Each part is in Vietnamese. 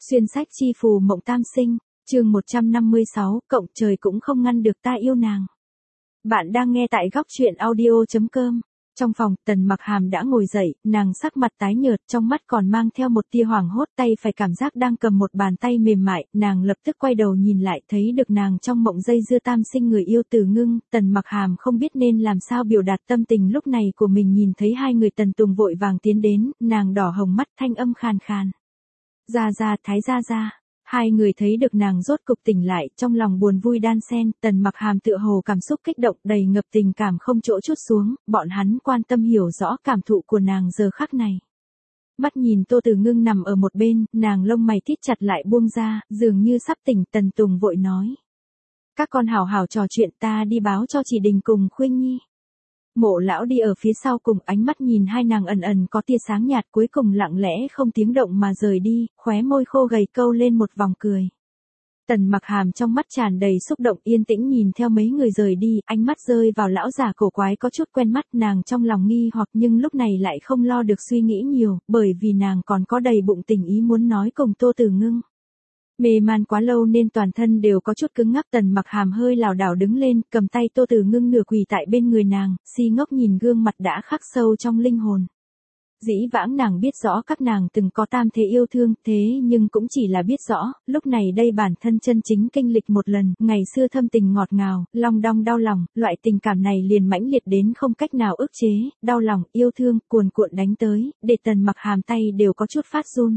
Xuyên sách chi phù mộng tam sinh, chương 156, cộng trời cũng không ngăn được ta yêu nàng. Bạn đang nghe tại góc truyện audio.com. Trong phòng, Tần Mặc Hàm đã ngồi dậy, nàng sắc mặt tái nhợt, trong mắt còn mang theo một tia hoảng hốt, tay phải cảm giác đang cầm một bàn tay mềm mại, nàng lập tức quay đầu nhìn lại, thấy được nàng trong mộng dây dưa tam sinh người yêu Từ Ngưng. Tần Mặc Hàm không biết nên làm sao biểu đạt tâm tình lúc này của mình, nhìn thấy hai người Tần Tùng vội vàng tiến đến, nàng đỏ hồng mắt, thanh âm khàn khàn. Gia, Thái gia. Hai người thấy được nàng rốt cục tỉnh lại, trong lòng buồn vui đan xen, Tần Mặc Hàm tựa hồ cảm xúc kích động, đầy ngập tình cảm không chỗ trút xuống, bọn hắn quan tâm hiểu rõ cảm thụ của nàng giờ khắc này. Mắt nhìn Tô Từ Ngưng nằm ở một bên, nàng lông mày thít chặt lại buông ra, dường như sắp tỉnh. Tần Tùng vội nói: các con hảo hảo trò chuyện, ta đi báo cho chị Đình cùng Khuynh Nhi. Mộ lão đi ở phía sau cùng, ánh mắt nhìn hai nàng ẩn ẩn có tia sáng nhạt, cuối cùng lặng lẽ không tiếng động mà rời đi, khóe môi khô gầy câu lên một vòng cười. Tần Mặc Hàm trong mắt tràn đầy xúc động, yên tĩnh nhìn theo mấy người rời đi, ánh mắt rơi vào lão già cổ quái có chút quen mắt, nàng trong lòng nghi hoặc nhưng lúc này lại không lo được suy nghĩ nhiều, bởi vì nàng còn có đầy bụng tình ý muốn nói cùng Tô Từ Ngưng. Mê man quá lâu nên toàn thân đều có chút cứng ngắc. Tần Mặc Hàm hơi lảo đảo đứng lên, cầm tay Tô Từ Ngưng nửa quỳ tại bên người nàng, si ngốc nhìn gương mặt đã khắc sâu trong linh hồn. Dĩ vãng nàng biết rõ các nàng từng có tam thế yêu thương, thế nhưng cũng chỉ là biết rõ, lúc này đây bản thân chân chính kinh lịch một lần, ngày xưa thâm tình ngọt ngào, long đong đau lòng, loại tình cảm này liền mãnh liệt đến không cách nào ức chế, đau lòng, yêu thương, cuồn cuộn đánh tới, để Tần Mặc Hàm tay đều có chút phát run.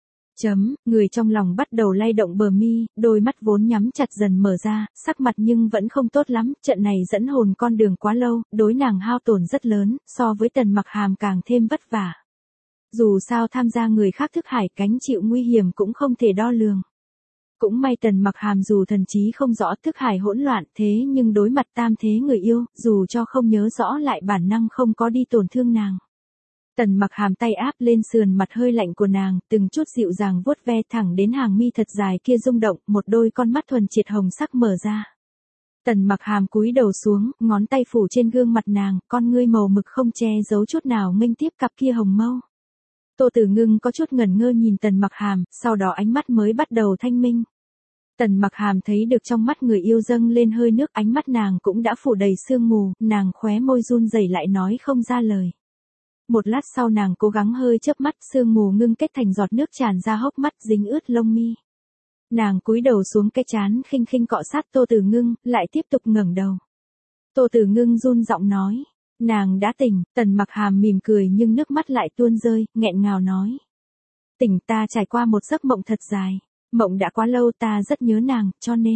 Người trong lòng bắt đầu lay động bờ mi, đôi mắt vốn nhắm chặt dần mở ra, sắc mặt nhưng vẫn không tốt lắm, trận này dẫn hồn con đường quá lâu, đối nàng hao tổn rất lớn, so với Tần Mặc Hàm càng thêm vất vả. Dù sao tham gia người khác thức hải, gánh chịu nguy hiểm cũng không thể đo lường. Cũng may Tần Mặc Hàm dù thần trí không rõ, thức hải hỗn loạn, thế nhưng đối mặt tam thế người yêu, dù cho không nhớ rõ lại bản năng không có đi tổn thương nàng. Tần Mặc Hàm tay áp lên sườn mặt hơi lạnh của nàng, từng chút dịu dàng vuốt ve thẳng đến hàng mi thật dài kia rung động, một đôi con mắt thuần triệt hồng sắc mở ra. Tần Mặc Hàm cúi đầu xuống, ngón tay phủ trên gương mặt nàng, con ngươi màu mực không che giấu chút nào nghênh tiếp cặp kia hồng mâu. Tô Từ Ngưng có chút ngẩn ngơ nhìn Tần Mặc Hàm, sau đó ánh mắt mới bắt đầu thanh minh. Tần Mặc Hàm thấy được trong mắt người yêu dâng lên hơi nước, ánh mắt nàng cũng đã phủ đầy sương mù, nàng khóe môi run rẩy lại nói không ra lời. Một lát sau nàng cố gắng hơi chớp mắt, sương mù ngưng kết thành giọt nước tràn ra hốc mắt, dính ướt lông mi. Nàng cúi đầu xuống cái trán, khinh khinh cọ sát Tô Từ Ngưng, lại tiếp tục ngẩng đầu. Tô Từ Ngưng run giọng nói, nàng đã tỉnh. Tần Mặc Hàm mỉm cười nhưng nước mắt lại tuôn rơi, nghẹn ngào nói. Tỉnh, ta trải qua một giấc mộng thật dài. Mộng đã quá lâu, ta rất nhớ nàng,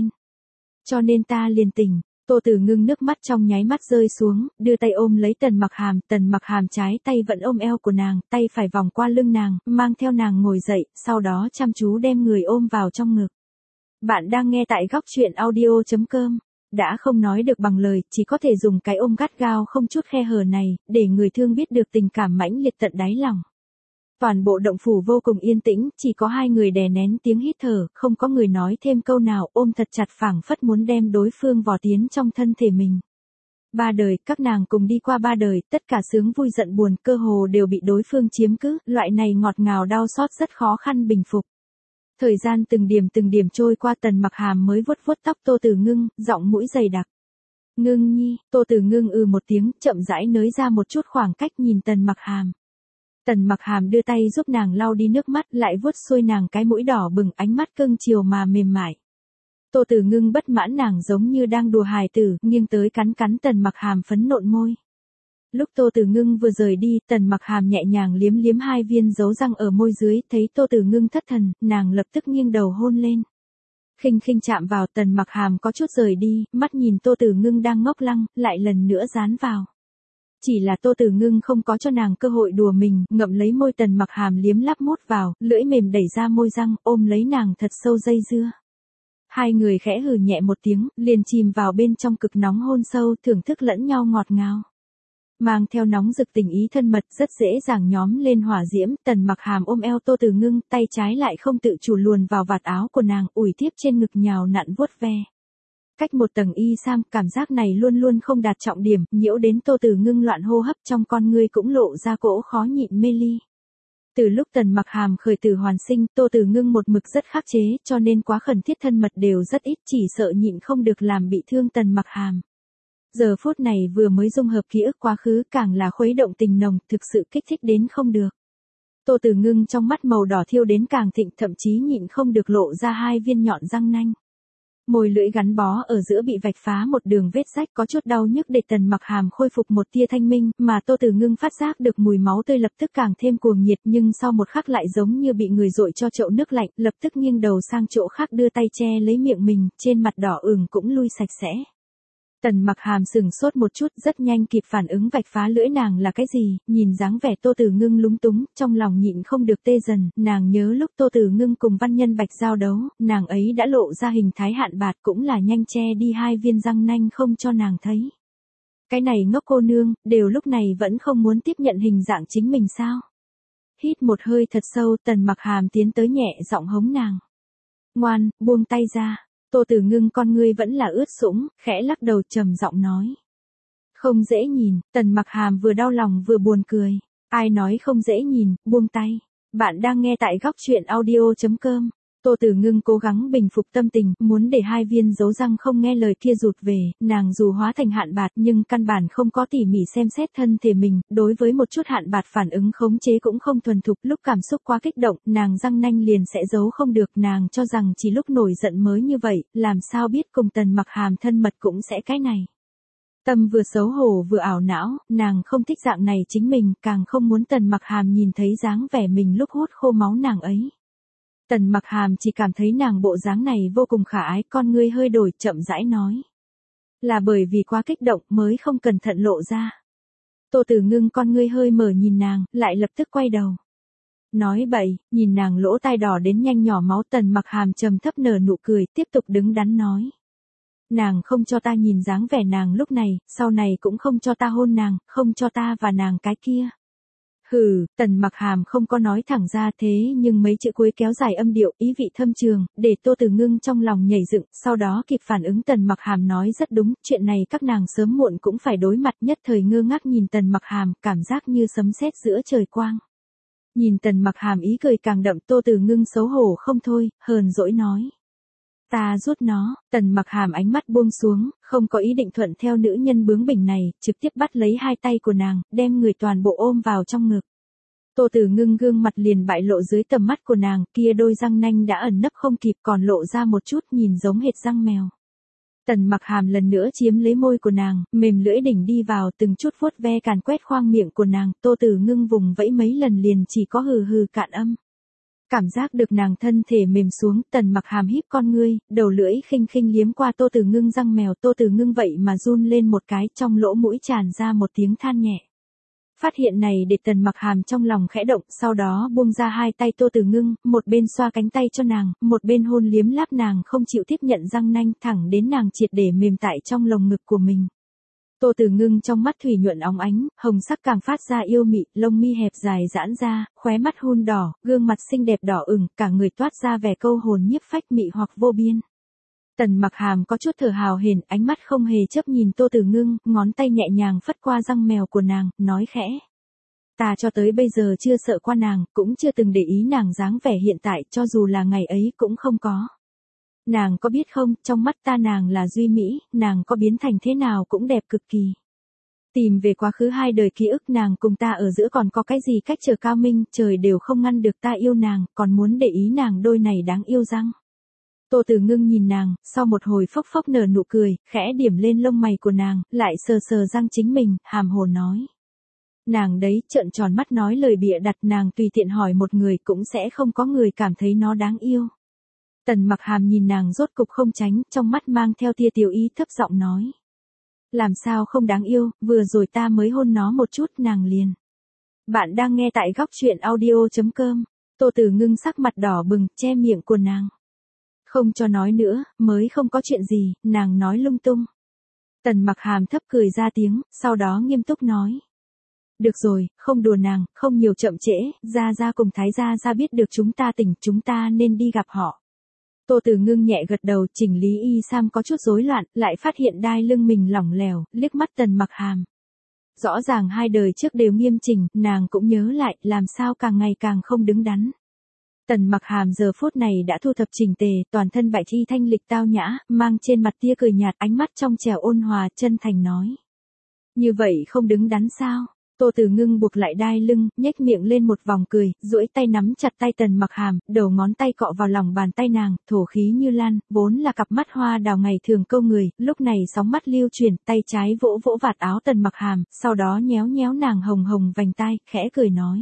cho nên ta liền tỉnh. Tô Từ Ngưng nước mắt trong nháy mắt rơi xuống, đưa tay ôm lấy Tần Mặc Hàm trái tay vẫn ôm eo của nàng, tay phải vòng qua lưng nàng, mang theo nàng ngồi dậy, sau đó chăm chú đem người ôm vào trong ngực. Bạn đang nghe tại góc truyện audio.com. Đã không nói được bằng lời, chỉ có thể dùng cái ôm gắt gao không chút khe hở này, để người thương biết được tình cảm mãnh liệt tận đáy lòng. Toàn bộ động phủ vô cùng yên tĩnh, chỉ có hai người đè nén tiếng hít thở, không có người nói thêm câu nào, ôm thật chặt phảng phất muốn đem đối phương vò tiến trong thân thể mình. Ba đời, các nàng cùng đi qua ba đời, tất cả sướng vui giận buồn, cơ hồ đều bị đối phương chiếm cứ, loại này ngọt ngào đau xót rất khó khăn bình phục. Thời gian từng điểm trôi qua, Tần Mặc Hàm mới vuốt vuốt tóc Tô Từ Ngưng, giọng mũi dày đặc. Ngưng nhi. Tô Từ Ngưng một tiếng, chậm rãi nới ra một chút khoảng cách nhìn Tần Mặc Hàm. Tần Mặc Hàm đưa tay giúp nàng lau đi nước mắt, lại vuốt xuôi nàng cái mũi đỏ bừng, ánh mắt cưng chiều mà mềm mại. Tô Từ Ngưng bất mãn, nàng giống như đang đùa hài tử, nghiêng tới cắn Tần Mặc Hàm phấn nộn môi. Lúc Tô Từ Ngưng vừa rời đi, Tần Mặc Hàm nhẹ nhàng liếm hai viên dấu răng ở môi dưới, thấy Tô Từ Ngưng thất thần, nàng lập tức nghiêng đầu hôn lên. Khinh khinh chạm vào, Tần Mặc Hàm có chút rời đi, mắt nhìn Tô Từ Ngưng đang ngốc lăng, lại lần nữa dán vào. Chỉ là Tô Từ Ngưng không có cho nàng cơ hội đùa mình, ngậm lấy môi Tần Mặc Hàm liếm láp mút vào, lưỡi mềm đẩy ra môi răng, ôm lấy nàng thật sâu dây dưa. Hai người khẽ hừ nhẹ một tiếng, liền chìm vào bên trong cực nóng hôn sâu, thưởng thức lẫn nhau ngọt ngào. Mang theo nóng rực tình ý thân mật, rất dễ dàng nhóm lên hỏa diễm. Tần Mặc Hàm ôm eo Tô Từ Ngưng, tay trái lại không tự chủ luồn vào vạt áo của nàng, ủi tiếp trên ngực nhào nặn vuốt ve. Cách một tầng y sam, cảm giác này luôn luôn không đạt trọng điểm, nhiễu đến Tô Từ Ngưng loạn hô hấp, trong con ngươi cũng lộ ra cỗ khó nhịn mê ly. Từ lúc Tần Mặc Hàm khởi tử hoàn sinh, Tô Tử Ngưng một mực rất khắc chế, cho nên quá khẩn thiết thân mật đều rất ít, chỉ sợ nhịn không được làm bị thương Tần Mặc Hàm. Giờ phút này vừa mới dung hợp ký ức quá khứ, càng là khuấy động tình nồng, thực sự kích thích đến không được. Tô Tử Ngưng trong mắt màu đỏ thiêu đến càng thịnh, thậm chí nhịn không được lộ ra hai viên nhọn răng nanh. Môi lưỡi gắn bó ở giữa bị vạch phá một đường vết rách, có chút đau nhức để Tần Mặc Hàm khôi phục một tia thanh minh, mà Tô Tử Ngưng phát giác được mùi máu tươi lập tức càng thêm cuồng nhiệt, nhưng sau một khắc lại giống như bị người dội cho chậu nước lạnh, lập tức nghiêng đầu sang chỗ khác đưa tay che lấy miệng mình, trên mặt đỏ ửng cũng lui sạch sẽ. Tần Mặc Hàm sừng sốt một chút, rất nhanh kịp phản ứng vạch phá lưỡi nàng là cái gì, nhìn dáng vẻ Tô Tử Ngưng lúng túng, trong lòng nhịn không được tê dần, nàng nhớ lúc Tô Tử Ngưng cùng Văn Nhân Bạch giao đấu, nàng ấy đã lộ ra hình thái hạn bạt, cũng là nhanh che đi hai viên răng nanh không cho nàng thấy. Cái này ngốc cô nương, đều lúc này vẫn không muốn tiếp nhận hình dạng chính mình sao? Hít một hơi thật sâu, Tần Mặc Hàm tiến tới nhẹ giọng hống nàng. Ngoan, buông tay ra. Tô Tử Ngưng con ngươi vẫn là ướt sũng, khẽ lắc đầu trầm giọng nói. Không dễ nhìn, Tần Mặc Hàm vừa đau lòng vừa buồn cười. Ai nói không dễ nhìn, buông tay. Bạn đang nghe tại góc truyện audio.com. Tô Tử Ngưng cố gắng bình phục tâm tình, muốn để hai viên dấu răng không nghe lời kia rụt về, nàng dù hóa thành hạn bạt nhưng căn bản không có tỉ mỉ xem xét thân thể mình, đối với một chút hạn bạt phản ứng khống chế cũng không thuần thục, lúc cảm xúc quá kích động, nàng răng nanh liền sẽ giấu không được, nàng cho rằng chỉ lúc nổi giận mới như vậy, làm sao biết cùng Tần Mặc Hàm thân mật cũng sẽ cái này. Tâm vừa xấu hổ vừa ảo não, nàng không thích dạng này chính mình, càng không muốn Tần Mặc Hàm nhìn thấy dáng vẻ mình lúc hút khô máu nàng ấy. Tần Mặc Hàm chỉ cảm thấy nàng bộ dáng này vô cùng khả ái, con ngươi hơi đổi, chậm rãi nói. Là bởi vì quá kích động mới không cẩn thận lộ ra. Tô Tử Ngưng con ngươi hơi mở nhìn nàng, lại lập tức quay đầu. Nói bậy, nhìn nàng lỗ tai đỏ đến nhanh nhỏ máu, Tần Mặc Hàm trầm thấp nở nụ cười, tiếp tục đứng đắn nói. Nàng không cho ta nhìn dáng vẻ nàng lúc này, sau này cũng không cho ta hôn nàng, không cho ta và nàng cái kia. Hừ, Tần Mặc Hàm không có nói thẳng ra thế nhưng mấy chữ cuối kéo dài âm điệu, ý vị thâm trường, để Tô Tử Ngưng trong lòng nhảy dựng, sau đó kịp phản ứng Tần Mặc Hàm nói rất đúng, chuyện này các nàng sớm muộn cũng phải đối mặt, nhất thời ngơ ngác nhìn Tần Mặc Hàm, cảm giác như sấm sét giữa trời quang. Nhìn Tần Mặc Hàm ý cười càng đậm, Tô Tử Ngưng xấu hổ không thôi, hờn dỗi nói. Ta rút nó, Tần Mặc Hàm ánh mắt buông xuống, không có ý định thuận theo nữ nhân bướng bỉnh này, trực tiếp bắt lấy hai tay của nàng, đem người toàn bộ ôm vào trong ngực. Tô Tử Ngưng gương mặt liền bại lộ dưới tầm mắt của nàng, kia đôi răng nanh đã ẩn nấp không kịp còn lộ ra một chút nhìn giống hệt răng mèo. Tần Mặc Hàm lần nữa chiếm lấy môi của nàng, mềm lưỡi đỉnh đi vào từng chút vuốt ve càn quét khoang miệng của nàng, Tô Tử Ngưng vùng vẫy mấy lần liền chỉ có hừ hừ cạn âm. Cảm giác được nàng thân thể mềm xuống, Tần Mặc Hàm híp con ngươi, đầu lưỡi khinh khinh liếm qua Tô Tử Ngưng răng mèo, Tô Tử Ngưng vậy mà run lên một cái, trong lỗ mũi tràn ra một tiếng than nhẹ. Phát hiện này để Tần Mặc Hàm trong lòng khẽ động, sau đó buông ra hai tay Tô Tử Ngưng, một bên xoa cánh tay cho nàng, một bên hôn liếm láp nàng không chịu tiếp nhận răng nanh, thẳng đến nàng triệt để mềm tại trong lồng ngực của mình. Tô Tử Ngưng trong mắt thủy nhuận óng ánh, hồng sắc càng phát ra yêu mị, lông mi hẹp dài giãn ra, khóe mắt hun đỏ, gương mặt xinh đẹp đỏ ửng, cả người toát ra vẻ câu hồn nhiếp phách mị hoặc vô biên. Tần Mặc Hàm có chút thở hào hển, ánh mắt không hề chớp nhìn Tô Tử Ngưng, ngón tay nhẹ nhàng phất qua răng mèo của nàng, nói khẽ. Ta cho tới bây giờ chưa sợ qua nàng, cũng chưa từng để ý nàng dáng vẻ hiện tại, cho dù là ngày ấy cũng không có. Nàng có biết không, trong mắt ta nàng là duy mỹ, nàng có biến thành thế nào cũng đẹp cực kỳ. Tìm về quá khứ hai đời ký ức nàng cùng ta ở giữa còn có cái gì cách trở cao minh, trời đều không ngăn được ta yêu nàng, còn muốn để ý nàng đôi này đáng yêu răng. Tô Tử Ngưng nhìn nàng, sau một hồi phốc phốc nở nụ cười, khẽ điểm lên lông mày của nàng, lại sờ sờ răng chính mình, hàm hồ nói. Nàng đấy, trợn tròn mắt nói lời bịa đặt, nàng tùy tiện hỏi một người cũng sẽ không có người cảm thấy nó đáng yêu. Tần Mặc Hàm nhìn nàng rốt cục không tránh, trong mắt mang theo tia tiểu ý thấp giọng nói. Làm sao không đáng yêu, vừa rồi ta mới hôn nó một chút nàng liền. Bạn đang nghe tại góc truyện audio.com. Tô Tử Ngưng sắc mặt đỏ bừng, che miệng của nàng. Không cho nói nữa, mới không có chuyện gì, nàng nói lung tung. Tần Mặc Hàm thấp cười ra tiếng, sau đó nghiêm túc nói. Được rồi, không đùa nàng, không nhiều chậm trễ, Gia Gia cùng Thái Gia biết được chúng ta tỉnh, chúng ta nên đi gặp họ. Tô Tử Ngưng nhẹ gật đầu, chỉnh lý y sam có chút rối loạn, lại phát hiện đai lưng mình lỏng lẻo, liếc mắt Tần Mặc Hàm. Rõ ràng hai đời trước đều nghiêm chỉnh, nàng cũng nhớ lại, làm sao càng ngày càng không đứng đắn. Tần Mặc Hàm giờ phút này đã thu thập chỉnh tề, toàn thân bạch y thanh lịch tao nhã, mang trên mặt tia cười nhạt, ánh mắt trong trẻo ôn hòa, chân thành nói. Như vậy không đứng đắn sao? Tô Tử Ngưng buộc lại đai lưng, nhếch miệng lên một vòng cười, duỗi tay nắm chặt tay Tần Mặc Hàm, đầu ngón tay cọ vào lòng bàn tay nàng, thổ khí như lan, vốn là cặp mắt hoa đào ngày thường câu người, lúc này sóng mắt lưu chuyển, tay trái vỗ vỗ vạt áo Tần Mặc Hàm, sau đó nhéo nhéo nàng hồng hồng vành tai, khẽ cười nói.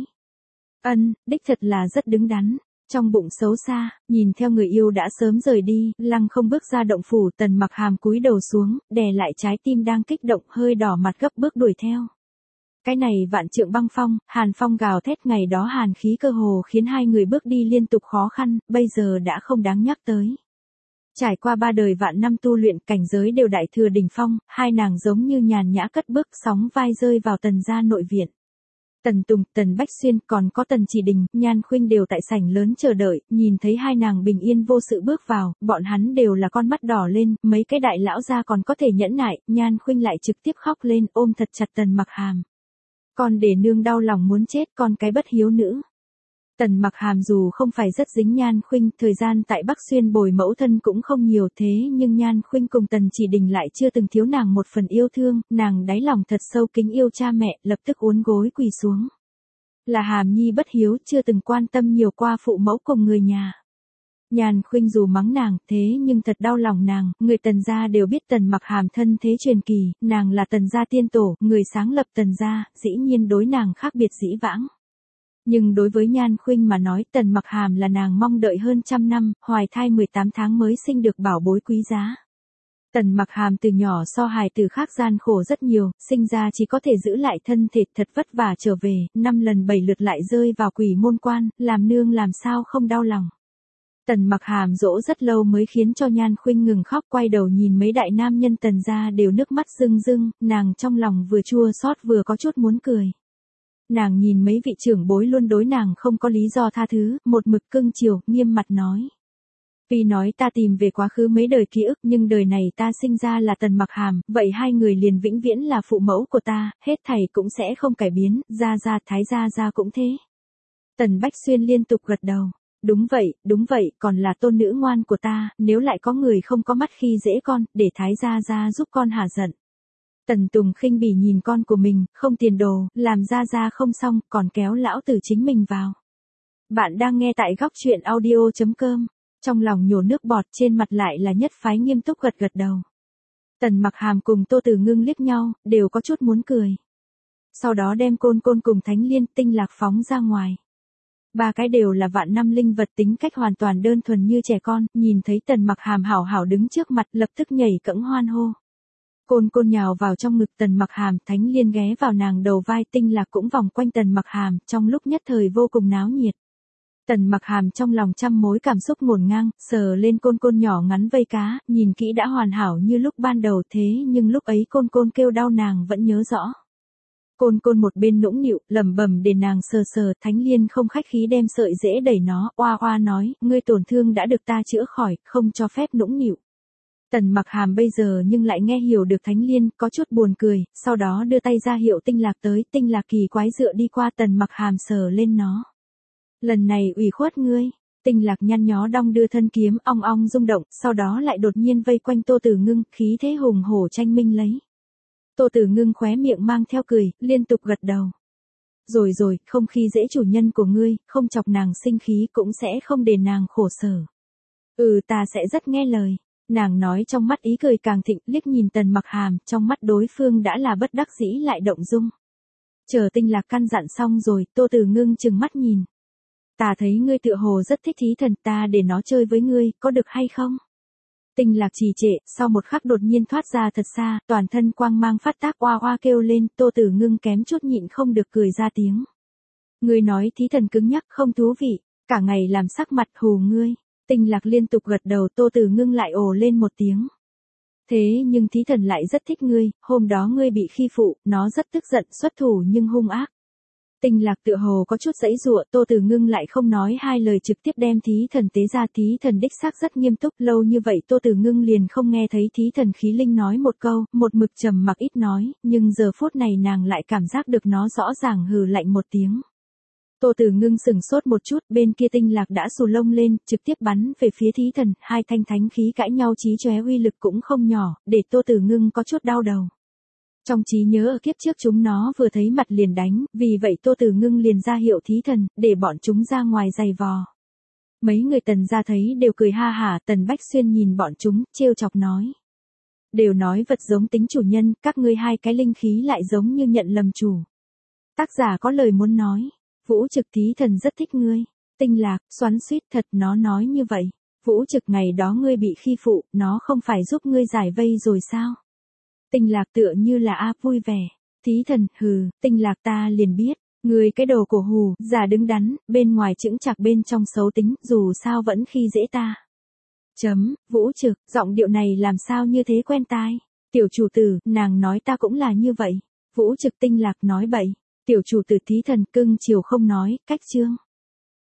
Đích thật là rất đứng đắn. Trong bụng xấu xa, nhìn theo người yêu đã sớm rời đi, lăng không bước ra động phủ, Tần Mặc Hàm cúi đầu xuống, đè lại trái tim đang kích động, hơi đỏ mặt gấp bước đuổi theo. Cái này vạn trượng băng phong, hàn phong gào thét, ngày đó hàn khí cơ hồ khiến hai người bước đi liên tục khó khăn, bây giờ đã không đáng nhắc tới. Trải qua 3 đời vạn năm tu luyện, cảnh giới đều đại thừa đỉnh phong, hai nàng giống như nhàn nhã cất bước, sóng vai rơi vào Tần gia nội viện. Tần Tùng, Tần Bách Xuyên, còn có Tần Chỉ Đình, Nhan Khuynh đều tại sảnh lớn chờ đợi, nhìn thấy hai nàng bình yên vô sự bước vào, bọn hắn đều là con mắt đỏ lên, mấy cái đại lão gia còn có thể nhẫn nại, Nhan Khuynh lại trực tiếp khóc lên, ôm thật chặt Tần Mặc Hàm. Con để nương đau lòng muốn chết, con cái bất hiếu nữ. Tần Mặc Hàm dù không phải rất dính Nhan Khuynh, thời gian tại Bắc Xuyên bồi mẫu thân cũng không nhiều, thế nhưng Nhan Khuynh cùng Tần Chỉ Đình lại chưa từng thiếu nàng một phần yêu thương, nàng đáy lòng thật sâu kính yêu cha mẹ, lập tức uốn gối quỳ xuống. Là Hàm nhi bất hiếu, chưa từng quan tâm nhiều qua phụ mẫu cùng người nhà. Nhan Khuynh dù mắng nàng, thế nhưng thật đau lòng nàng, người Tần gia đều biết Tần Mặc Hàm thân thế truyền kỳ, nàng là Tần gia tiên tổ, người sáng lập Tần gia, dĩ nhiên đối nàng khác biệt dĩ vãng. Nhưng đối với Nhan Khuynh mà nói, Tần Mặc Hàm là nàng mong đợi hơn trăm năm, hoài thai 18 tháng mới sinh được bảo bối quý giá. Tần Mặc Hàm từ nhỏ so hài tử khác gian khổ rất nhiều, sinh ra chỉ có thể giữ lại thân thể thật vất vả trở về, 5 lần 7 lượt lại rơi vào quỷ môn quan, làm nương làm sao không đau lòng. Tần Mặc Hàm dỗ rất lâu mới khiến cho Nhan Khuynh ngừng khóc, quay đầu nhìn mấy đại nam nhân Tần gia đều nước mắt rưng rưng, nàng trong lòng vừa chua xót vừa có chút muốn cười. Nàng nhìn mấy vị trưởng bối luôn đối nàng không có lý do tha thứ, một mực cưng chiều, nghiêm mặt nói. Vì nói ta tìm về quá khứ mấy đời ký ức, nhưng đời này ta sinh ra là Tần Mặc Hàm, vậy hai người liền vĩnh viễn là phụ mẫu của ta, hết thảy cũng sẽ không cải biến, gia thái gia cũng thế. Tần Bách Xuyên liên tục gật đầu. Đúng vậy, còn là tôn nữ ngoan của ta, nếu lại có người không có mắt khi dễ con, để thái gia giúp con hả giận. Tần Tùng khinh bỉ nhìn con của mình, không tiền đồ, làm gia không xong, còn kéo lão tử chính mình vào. Bạn đang nghe tại góc truyện audio.com, trong lòng nhổ nước bọt, trên mặt lại là nhất phái nghiêm túc gật đầu. Tần Mặc Hàm cùng Tô Tử Ngưng liếc nhau, đều có chút muốn cười. Sau đó đem côn cùng Thánh Liên Tinh Lạc phóng ra ngoài. Ba cái đều là vạn năm linh vật, tính cách hoàn toàn đơn thuần như trẻ con, nhìn thấy Tần Mặc Hàm hảo hảo đứng trước mặt, lập tức nhảy cẫng hoan hô. Côn nhào vào trong ngực Tần Mặc Hàm, Thánh Liên ghé vào nàng đầu vai, Tinh Lạc cũng vòng quanh Tần Mặc Hàm, trong lúc nhất thời vô cùng náo nhiệt. Tần Mặc Hàm trong lòng trăm mối cảm xúc ngổn ngang, sờ lên côn nhỏ ngắn vây cá, nhìn kỹ đã hoàn hảo như lúc ban đầu, thế nhưng lúc ấy côn kêu đau nàng vẫn nhớ rõ. Côn một bên nũng nịu, lẩm bẩm để nàng sờ, Thánh Liên không khách khí đem sợi rễ đẩy nó, oa nói, ngươi tổn thương đã được ta chữa khỏi, không cho phép nũng nịu. Tần Mặc Hàm bây giờ nhưng lại nghe hiểu được Thánh Liên, có chút buồn cười, sau đó đưa tay ra hiệu Tinh Lạc tới, Tinh Lạc kỳ quái dựa đi qua Tần Mặc Hàm sờ lên nó. Lần này ủy khuất ngươi. Tinh Lạc nhăn nhó đong đưa thân kiếm, ong ong rung động, sau đó lại đột nhiên vây quanh Tô Tử Ngưng, khí thế hùng hổ tranh minh lấy. Tô Tử Ngưng khóe miệng mang theo cười, liên tục gật đầu. Rồi, không khi dễ chủ nhân của ngươi, không chọc nàng sinh khí, cũng sẽ không để nàng khổ sở. Ta sẽ rất nghe lời. Nàng nói trong mắt ý cười càng thịnh, liếc nhìn Tần Mặc Hàm, trong mắt đối phương đã là bất đắc dĩ lại động dung. Chờ Tinh Lạc căn dặn xong rồi, Tô Tử Ngưng trừng mắt nhìn. Ta thấy ngươi tựa hồ rất thích thí thần, ta để nó chơi với ngươi, có được hay không? Tinh Lạc trì trệ, sau một khắc đột nhiên thoát ra thật xa, toàn thân quang mang phát tác, oa kêu lên, Tô Tử Ngưng kém chút nhịn không được cười ra tiếng. Ngươi nói thí thần cứng nhắc không thú vị, cả ngày làm sắc mặt hù ngươi. Tinh Lạc liên tục gật đầu, Tô Tử Ngưng lại ồ lên một tiếng. Thế nhưng thí thần lại rất thích ngươi, hôm đó ngươi bị khi phụ, nó rất tức giận, xuất thủ nhưng hung ác. Tinh Lạc tựa hồ có chút giãy giụa, Tô Từ Ngưng lại không nói hai lời trực tiếp đem thí thần tế ra. Thí thần đích xác rất nghiêm túc, lâu như vậy Tô Từ Ngưng liền không nghe thấy thí thần khí linh nói một câu, một mực trầm mặc ít nói, nhưng giờ phút này nàng lại cảm giác được nó rõ ràng hừ lạnh một tiếng. Tô Từ Ngưng sừng sốt một chút, bên kia Tinh Lạc đã xù lông lên, trực tiếp bắn về phía thí thần, hai thanh thánh khí cãi nhau chí chóe uy lực cũng không nhỏ, để Tô Từ Ngưng có chút đau đầu. Trong trí nhớ ở kiếp trước chúng nó vừa thấy mặt liền đánh, vì vậy Tô Từ Ngưng liền ra hiệu thí thần, để bọn chúng ra ngoài giày vò. Mấy người Tần gia thấy đều cười ha hả, Tần Bách Xuyên nhìn bọn chúng, trêu chọc nói. Đều nói vật giống tính chủ nhân, các ngươi hai cái linh khí lại giống như nhận lầm chủ. Tác giả có lời muốn nói, Vũ Trực thí thần rất thích ngươi. Tinh Lạc, xoắn xuýt thật, nó nói như vậy. Vũ Trực ngày đó ngươi bị khi phụ, nó không phải giúp ngươi giải vây rồi sao? Tinh Lạc tựa như là vui vẻ. Thí thần, hừ, Tinh Lạc ta liền biết, ngươi cái đồ cổ hù, giả đứng đắn, bên ngoài chững chạc bên trong xấu tính, dù sao vẫn khi dễ ta. Vũ Trực, giọng điệu này làm sao như thế quen tai. Tiểu chủ tử, nàng nói ta cũng là như vậy. Vũ Trực. Tinh Lạc nói bậy. Tiểu chủ tử thí thần cưng chiều không nói, cách chương.